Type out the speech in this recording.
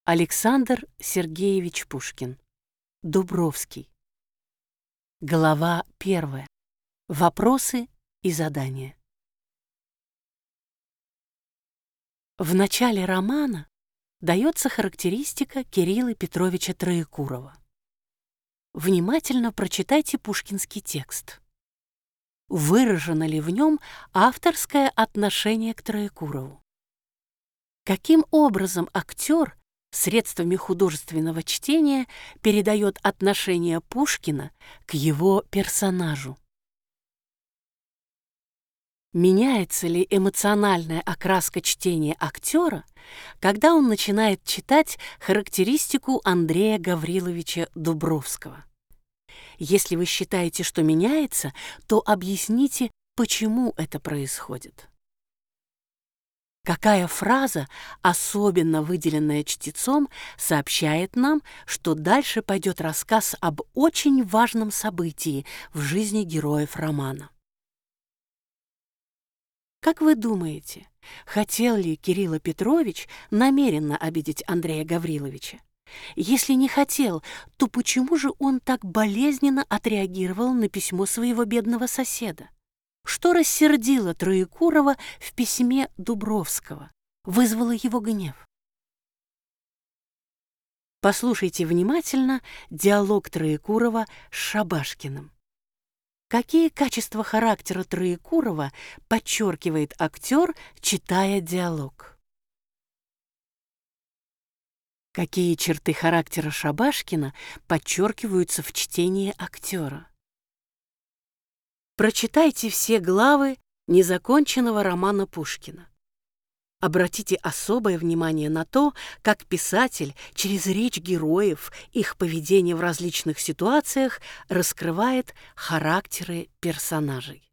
Александр Сергеевич Пушкин. Дубровский. Глава 1. Вопросы и задания. В начале романа дается характеристика Кирилла Петровича Троекурова. Внимательно прочитайте пушкинский текст. Выражено ли в нем авторское отношение к Троекурову? Каким образом актер средствами художественного чтения передает отношение Пушкина к его персонажу? Меняется ли эмоциональная окраска чтения актера, когда он начинает читать характеристику Андрея Гавриловича Дубровского? Если вы считаете, что меняется, то объясните, почему это происходит. Какая фраза, особенно выделенная чтецом, сообщает нам, что дальше пойдет рассказ об очень важном событии в жизни героев романа? Как вы думаете, хотел ли Кирилл Петрович намеренно обидеть Андрея Гавриловича? Если не хотел, то почему же он так болезненно отреагировал на письмо своего бедного соседа? Что рассердило Троекурова в письме Дубровского, вызвало его гнев? Послушайте внимательно диалог Троекурова с Шабашкиным. Какие качества характера Троекурова подчеркивает актер, читая диалог? Какие черты характера Шабашкина подчеркиваются в чтении актера? Прочитайте все главы незаконченного романа Пушкина. Обратите особое внимание на то, как писатель через речь героев, их поведение в различных ситуациях раскрывает характеры персонажей.